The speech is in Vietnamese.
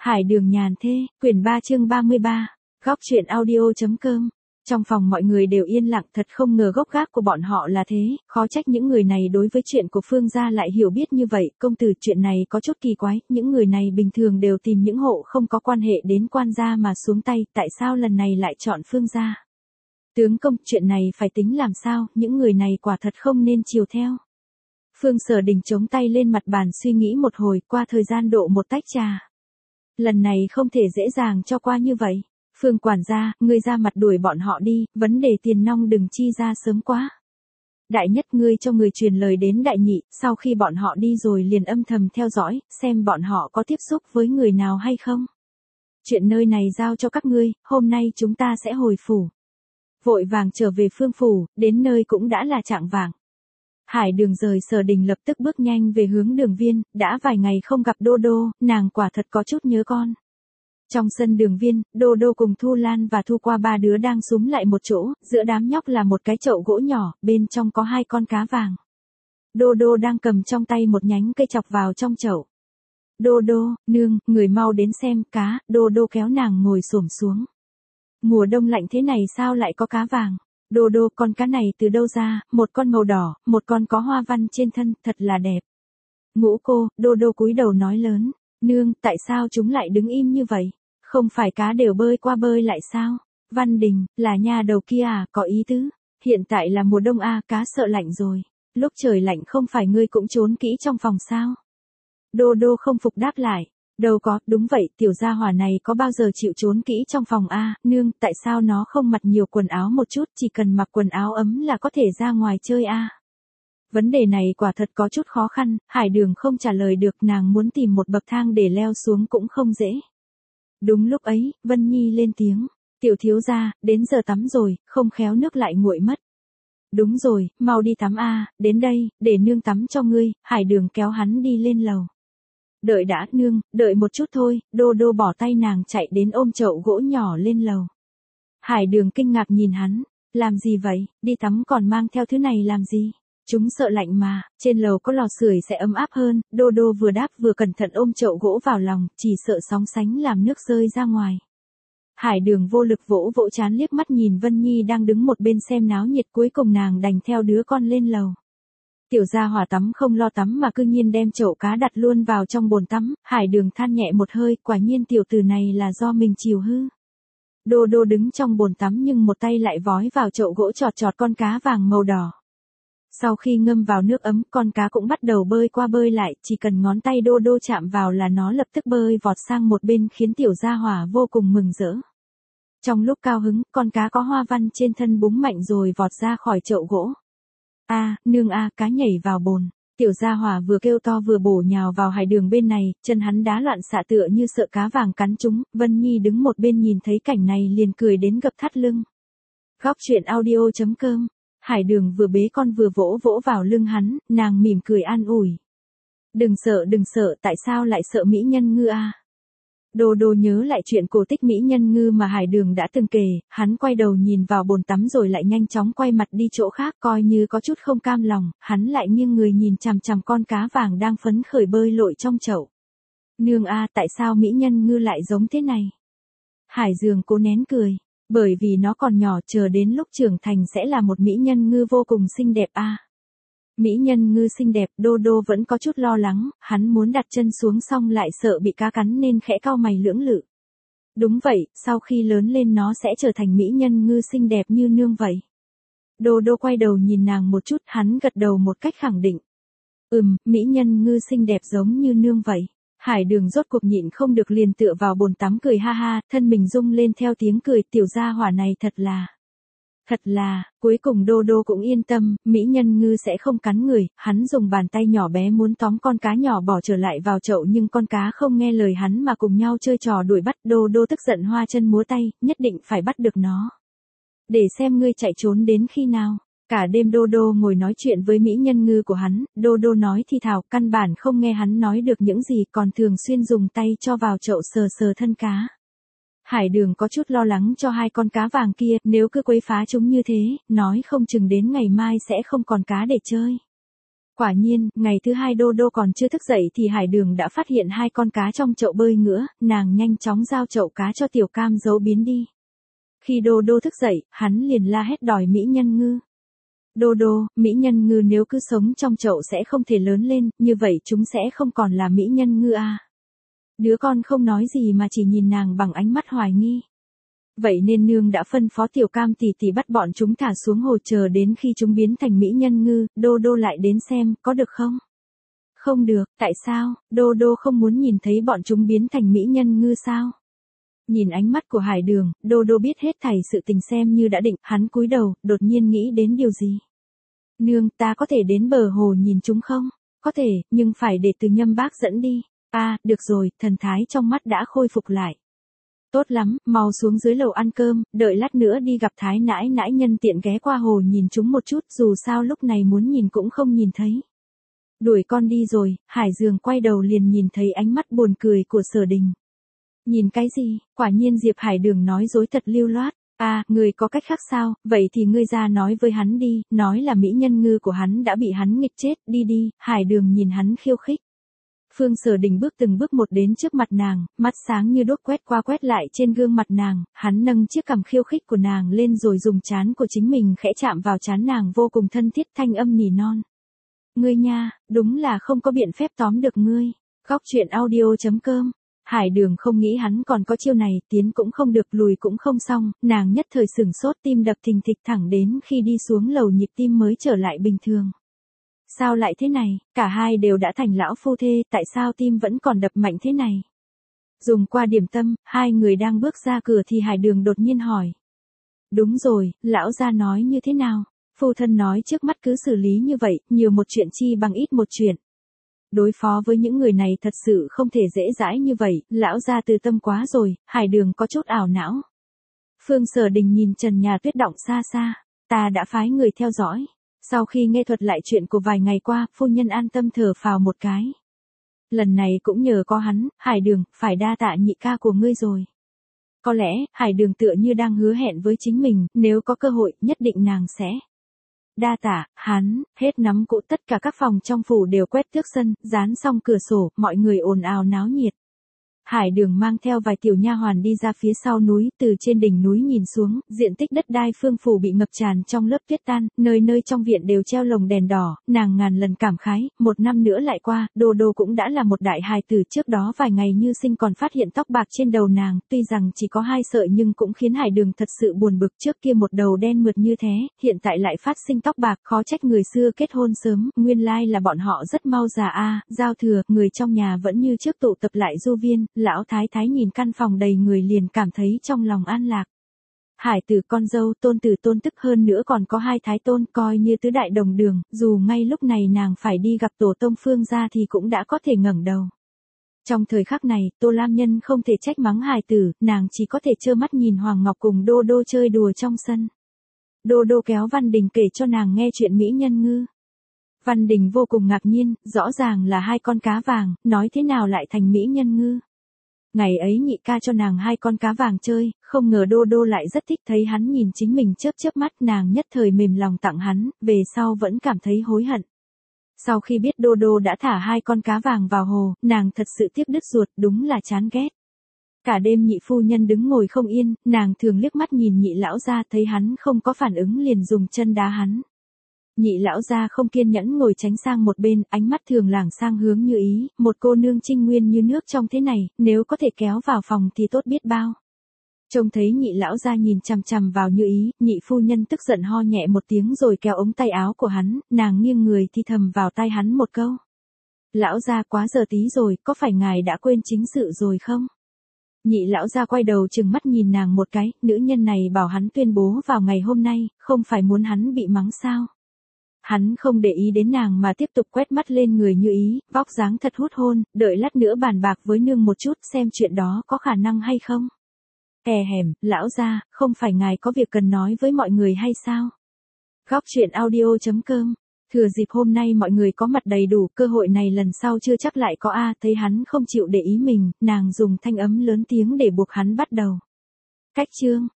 Hải Đường Nhàn Thê, quyển 3 chương 33, góc truyện audio.com. Trong phòng mọi người đều yên lặng, thật không ngờ gốc gác của bọn họ là thế, khó trách những người này đối với chuyện của Phương gia lại hiểu biết như vậy. Công tử, chuyện này có chút kỳ quái, những người này bình thường đều tìm những hộ không có quan hệ đến quan gia mà xuống tay, tại sao lần này lại chọn Phương gia? Tướng công, chuyện này phải tính làm sao, những người này quả thật không nên chiều theo. Phương Sở Đình chống tay lên mặt bàn suy nghĩ một hồi, qua thời gian độ một tách trà. Lần này không thể dễ dàng cho qua như vậy. Phương quản gia, ngươi ra mặt đuổi bọn họ đi, vấn đề tiền nong đừng chi ra sớm quá. Đại nhất, ngươi cho người truyền lời đến đại nhị, sau khi bọn họ đi rồi liền âm thầm theo dõi, xem bọn họ có tiếp xúc với người nào hay không. Chuyện nơi này giao cho các ngươi, hôm nay chúng ta sẽ hồi phủ. Vội vàng trở về Phương phủ, đến nơi cũng đã là chạng vạng. Hải Đường rời Sở Đình lập tức bước nhanh về hướng Đường Viên, đã vài ngày không gặp Đô Đô, nàng quả thật có chút nhớ con. Trong sân Đường Viên, Đô Đô cùng Thu Lan và Thu Qua ba đứa đang súm lại một chỗ, giữa đám nhóc là một cái chậu gỗ nhỏ, bên trong có 2 con cá vàng. Đô Đô đang cầm trong tay một nhánh cây chọc vào trong chậu. Đô Đô, nương, người mau đến xem cá. Đô Đô kéo nàng ngồi xổm xuống. Mùa đông lạnh thế này sao lại có cá vàng? Đô Đô, con cá này từ đâu ra? Một con màu đỏ, một con có hoa văn trên thân, thật là đẹp. Ngũ cô, Đô Đô cúi đầu nói lớn. Nương, tại sao chúng lại đứng im như vậy? Không phải cá đều bơi qua bơi lại sao? Văn Đình, là nhà đầu kia à, có ý tứ. Hiện tại là mùa đông à, cá sợ lạnh rồi. Lúc trời lạnh không phải ngươi cũng trốn kỹ trong phòng sao? Đô Đô không phục đáp lại. Đâu có, đúng vậy, tiểu gia hỏa này có bao giờ chịu trốn kỹ trong phòng a? Nương, tại sao nó không mặc nhiều quần áo một chút, chỉ cần mặc quần áo ấm là có thể ra ngoài chơi a? Vấn đề này quả thật có chút khó khăn, Hải Đường không trả lời được, nàng muốn tìm một bậc thang để leo xuống cũng không dễ. Đúng lúc ấy, Vân Nhi lên tiếng, tiểu thiếu gia, đến giờ tắm rồi, không khéo nước lại nguội mất. Đúng rồi, mau đi tắm a, đến đây, để nương tắm cho ngươi. Hải Đường kéo hắn đi lên lầu. Đợi đã, nương, đợi một chút thôi. Đô Đô bỏ tay nàng chạy đến ôm chậu gỗ nhỏ lên lầu. Hải Đường kinh ngạc nhìn hắn, làm gì vậy, đi tắm còn mang theo thứ này làm gì? Chúng sợ lạnh mà, trên lầu có lò sưởi sẽ ấm áp hơn. Đô Đô vừa đáp vừa cẩn thận ôm chậu gỗ vào lòng, chỉ sợ sóng sánh làm nước rơi ra ngoài. Hải Đường vô lực vỗ vỗ trán, liếc mắt nhìn Vân Nhi đang đứng một bên xem náo nhiệt, cuối cùng nàng đành theo đứa con lên lầu. Tiểu gia hỏa tắm không lo tắm mà cư nhiên đem chậu cá đặt luôn vào trong bồn tắm. Hải Đường than nhẹ một hơi, quả nhiên tiểu tử này là do mình chiều hư. Đô Đô đứng trong bồn tắm nhưng một tay lại vói vào chậu gỗ chọt chọt con cá vàng màu đỏ. Sau khi ngâm vào nước ấm, con cá cũng bắt đầu bơi qua bơi lại, chỉ cần ngón tay Đô Đô chạm vào là nó lập tức bơi vọt sang một bên, khiến tiểu gia hỏa vô cùng mừng rỡ. Trong lúc cao hứng, con cá có hoa văn trên thân búng mạnh rồi vọt ra khỏi chậu gỗ. A, nương a, cá nhảy vào bồn. Tiểu gia hỏa vừa kêu to vừa bổ nhào vào Hải Đường bên này, chân hắn đá loạn xạ tựa như sợ cá vàng cắn chúng. Vân Nhi đứng một bên nhìn thấy cảnh này liền cười đến gập thắt lưng. Góc truyện audio.com. Hải Đường vừa bế con vừa vỗ vỗ vào lưng hắn, nàng mỉm cười an ủi. Đừng sợ, tại sao lại sợ mỹ nhân ngư a? Đô Đô nhớ lại chuyện cổ tích mỹ nhân ngư mà Hải Đường đã từng kể, hắn quay đầu nhìn vào bồn tắm rồi lại nhanh chóng quay mặt đi chỗ khác, coi như có chút không cam lòng, hắn lại nghiêng người nhìn chằm chằm con cá vàng đang phấn khởi bơi lội trong chậu. Nương a, tại sao mỹ nhân ngư lại giống thế này? Hải Dương cố nén cười, bởi vì nó còn nhỏ, chờ đến lúc trưởng thành sẽ là một mỹ nhân ngư vô cùng xinh đẹp a. Mỹ nhân ngư xinh đẹp, Đô Đô vẫn có chút lo lắng, hắn muốn đặt chân xuống xong lại sợ bị cá cắn nên khẽ cau mày lưỡng lự. Đúng vậy, sau khi lớn lên nó sẽ trở thành mỹ nhân ngư xinh đẹp như nương vậy. Đô Đô quay đầu nhìn nàng một chút, hắn gật đầu một cách khẳng định. Mỹ nhân ngư xinh đẹp giống như nương vậy. Hải Đường rốt cuộc nhịn không được liền tựa vào bồn tắm cười ha ha, thân mình rung lên theo tiếng cười, tiểu gia hỏa này thật là, cuối cùng Đô Đô cũng yên tâm, mỹ nhân ngư sẽ không cắn người. Hắn dùng bàn tay nhỏ bé muốn tóm con cá nhỏ bỏ trở lại vào chậu nhưng con cá không nghe lời hắn mà cùng nhau chơi trò đuổi bắt. Đô Đô tức giận hoa chân múa tay, nhất định phải bắt được nó. Để xem ngươi chạy trốn đến khi nào. Cả đêm Đô Đô ngồi nói chuyện với mỹ nhân ngư của hắn, Đô Đô nói thì thào, căn bản không nghe hắn nói được những gì, còn thường xuyên dùng tay cho vào chậu sờ sờ thân cá. Hải Đường có chút lo lắng cho 2 con cá vàng kia, nếu cứ quấy phá chúng như thế, nói không chừng đến ngày mai sẽ không còn cá để chơi. Quả nhiên, ngày thứ hai Đô Đô còn chưa thức dậy thì Hải Đường đã phát hiện hai con cá trong chậu bơi ngữa, nàng nhanh chóng giao chậu cá cho Tiểu Cam giấu biến đi. Khi Đô Đô thức dậy, hắn liền la hét đòi mỹ nhân ngư. Đô Đô, mỹ nhân ngư nếu cứ sống trong chậu sẽ không thể lớn lên, như vậy chúng sẽ không còn là mỹ nhân ngư à. Đứa con không nói gì mà chỉ nhìn nàng bằng ánh mắt hoài nghi. Vậy nên nương đã phân phó Tiểu Cam tỷ tỷ bắt bọn chúng thả xuống hồ chờ đến khi chúng biến thành mỹ nhân ngư, Đô Đô lại đến xem, có được không? Không được, tại sao? Đô Đô không muốn nhìn thấy bọn chúng biến thành mỹ nhân ngư sao? Nhìn ánh mắt của Hải Đường, Đô Đô biết hết thảy sự tình xem như đã định, hắn cúi đầu, đột nhiên nghĩ đến điều gì. Nương, ta có thể đến bờ hồ nhìn chúng không? Có thể, nhưng phải để Từ Nhâm bác dẫn đi. À, được rồi, thần thái trong mắt đã khôi phục lại. Tốt lắm, mau xuống dưới lầu ăn cơm, đợi lát nữa đi gặp Thái nãi nãi nhân tiện ghé qua hồ nhìn chúng một chút, dù sao lúc này muốn nhìn cũng không nhìn thấy. Đuổi con đi rồi, Hải Dương quay đầu liền nhìn thấy ánh mắt buồn cười của Sở Đình. Nhìn cái gì, quả nhiên Diệp Hải Đường nói dối thật lưu loát. À, người có cách khác sao, vậy thì ngươi ra nói với hắn đi, nói là mỹ nhân ngư của hắn đã bị hắn nghịch chết, đi đi, Hải Đường nhìn hắn khiêu khích. Phương Sở Đình bước từng bước một đến trước mặt nàng, mắt sáng như đuốc quét qua quét lại trên gương mặt nàng, hắn nâng chiếc cằm khiêu khích của nàng lên rồi dùng trán của chính mình khẽ chạm vào trán nàng vô cùng thân thiết thanh âm nỉ non. Ngươi nha, đúng là không có biện phép tóm được ngươi. Góc truyện audio.com. Hải Đường không nghĩ hắn còn có chiêu này, tiến cũng không được lùi cũng không xong, nàng nhất thời sửng sốt tim đập thình thịch thẳng đến khi đi xuống lầu nhịp tim mới trở lại bình thường. Sao lại thế này, cả hai đều đã thành lão phu thê, tại sao tim vẫn còn đập mạnh thế này? Dùng qua điểm tâm, hai người đang bước ra cửa thì Hải Đường đột nhiên hỏi. Đúng rồi, lão gia nói như thế nào? Phu thân nói trước mắt cứ xử lý như vậy, nhiều một chuyện chi bằng ít một chuyện. Đối phó với những người này thật sự không thể dễ dãi như vậy, lão gia từ tâm quá rồi, Hải Đường có chút ảo não. Phương Sở Đình nhìn trần nhà tuyết động xa xa, ta đã phái người theo dõi. Sau khi nghe thuật lại chuyện của vài ngày qua, phu nhân an tâm thở phào một cái. Lần này cũng nhờ có hắn, Hải Đường, phải đa tạ nhị ca của ngươi rồi. Có lẽ, Hải Đường tựa như đang hứa hẹn với chính mình, nếu có cơ hội, nhất định nàng sẽ. Đa tạ, hắn, hết nắm cũ tất cả các phòng trong phủ đều quét tước sân, dán xong cửa sổ, mọi người ồn ào náo nhiệt. Hải Đường mang theo vài tiểu nha hoàn đi ra phía sau núi, từ trên đỉnh núi nhìn xuống, diện tích đất đai phương phủ bị ngập tràn trong lớp tuyết tan, nơi nơi trong viện đều treo lồng đèn đỏ, nàng ngàn lần cảm khái, một năm nữa lại qua, Đô Đô cũng đã là một đại hài tử, trước đó vài ngày Như Sinh còn phát hiện tóc bạc trên đầu nàng, tuy rằng chỉ có 2 sợi nhưng cũng khiến Hải Đường thật sự buồn bực, trước kia một đầu đen mượt như thế, hiện tại lại phát sinh tóc bạc, khó trách người xưa kết hôn sớm, nguyên lai là bọn họ rất mau già a. Giao thừa, người trong nhà vẫn như trước tụ tập lại du viên. Lão thái thái nhìn căn phòng đầy người liền cảm thấy trong lòng an lạc. Hải tử con dâu, tôn tử tôn tức hơn nữa còn có 2 thái tôn coi như tứ đại đồng đường, dù ngay lúc này nàng phải đi gặp tổ tông Phương gia thì cũng đã có thể ngẩng đầu. Trong thời khắc này, Tô Lam Nhân không thể trách mắng Hải tử, nàng chỉ có thể trơ mắt nhìn Hoàng Ngọc cùng Đô Đô chơi đùa trong sân. Đô Đô kéo Văn Đình kể cho nàng nghe chuyện mỹ nhân ngư. Văn Đình vô cùng ngạc nhiên, rõ ràng là 2 con cá vàng, nói thế nào lại thành mỹ nhân ngư. Ngày ấy nhị ca cho nàng 2 con cá vàng chơi, không ngờ Đô Đô lại rất thích thấy hắn nhìn chính mình chớp chớp mắt, nàng nhất thời mềm lòng tặng hắn, về sau vẫn cảm thấy hối hận. Sau khi biết Đô Đô đã thả 2 con cá vàng vào hồ, nàng thật sự tiếc đứt ruột, đúng là chán ghét. Cả đêm nhị phu nhân đứng ngồi không yên, nàng thường liếc mắt nhìn nhị lão gia thấy hắn không có phản ứng liền dùng chân đá hắn. Nhị lão gia không kiên nhẫn ngồi tránh sang một bên, ánh mắt thường lảng sang hướng Như Ý, một cô nương trinh nguyên như nước trong thế này, nếu có thể kéo vào phòng thì tốt biết bao. Trông thấy nhị lão gia nhìn chằm chằm vào Như Ý, nhị phu nhân tức giận ho nhẹ một tiếng rồi kéo ống tay áo của hắn, nàng nghiêng người thì thầm vào tai hắn một câu. Lão gia quá giờ tí rồi, có phải ngài đã quên chính sự rồi không? Nhị lão gia quay đầu trừng mắt nhìn nàng một cái, nữ nhân này bảo hắn tuyên bố vào ngày hôm nay, không phải muốn hắn bị mắng sao? Hắn không để ý đến nàng mà tiếp tục quét mắt lên người Như Ý, vóc dáng thật hút hôn, đợi lát nữa bàn bạc với nương một chút xem chuyện đó có khả năng hay không. Hèm, lão gia, không phải ngài có việc cần nói với mọi người hay sao? Góc truyện audio.com. Thừa dịp hôm nay mọi người có mặt đầy đủ, cơ hội này lần sau chưa chắc lại có a. Thấy hắn không chịu để ý mình, nàng dùng thanh âm lớn tiếng để buộc hắn bắt đầu. Cách chương